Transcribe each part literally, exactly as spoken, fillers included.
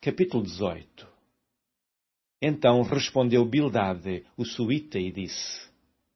Capítulo dezoito. Então respondeu Bildade, o suíta, e disse: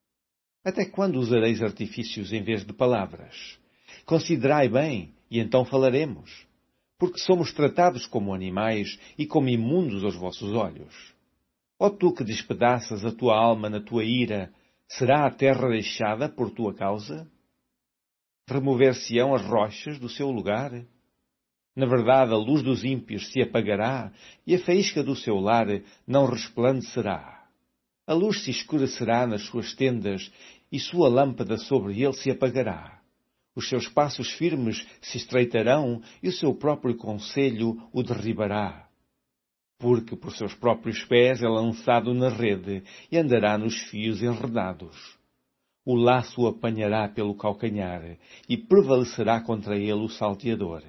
Até quando usareis artifícios em vez de palavras? Considerai bem, e então falaremos. Porque somos tratados como animais e como imundos aos vossos olhos. Ó tu que despedaças a tua alma na tua ira, será a terra deixada por tua causa? Remover-se-ão as rochas do seu lugar? Na verdade, a luz dos ímpios se apagará, e a faísca do seu lar não resplandecerá. A luz se escurecerá nas suas tendas, e sua lâmpada sobre ele se apagará. Os seus passos firmes se estreitarão, e o seu próprio conselho o derribará. Porque por seus próprios pés é lançado na rede, e andará nos fios enredados. O laço o apanhará pelo calcanhar, e prevalecerá contra ele o salteador.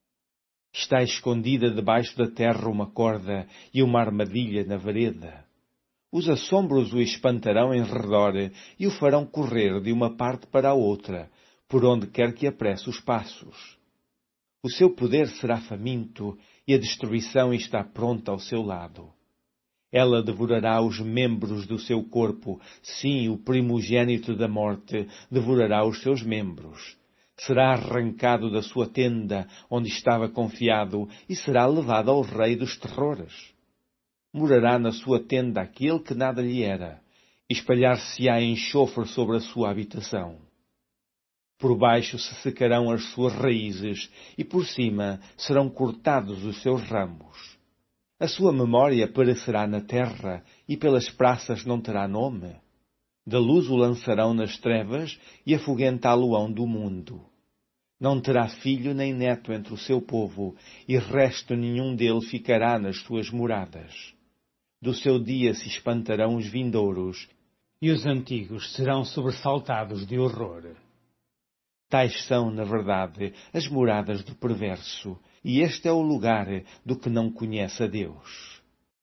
Está escondida debaixo da terra uma corda e uma armadilha na vereda. Os assombros o espantarão em redor e o farão correr de uma parte para a outra, por onde quer que apresse os passos. O seu poder será faminto e a destruição está pronta ao seu lado. Ela devorará os membros do seu corpo, sim, o primogênito da morte devorará os seus membros. Será arrancado da sua tenda, onde estava confiado, e será levado ao rei dos terrores. Morará na sua tenda aquele que nada lhe era, espalhar-se-á enxofre sobre a sua habitação. Por baixo se secarão as suas raízes, e por cima serão cortados os seus ramos. A sua memória perecerá na terra, e pelas praças não terá nome. Da luz o lançarão nas trevas, e afugentá-lo-ão do mundo. Não terá filho nem neto entre o seu povo, e resto nenhum dele ficará nas suas moradas. Do seu dia se espantarão os vindouros, e os antigos serão sobressaltados de horror. Tais são, na verdade, as moradas do perverso, e este é o lugar do que não conhece a Deus.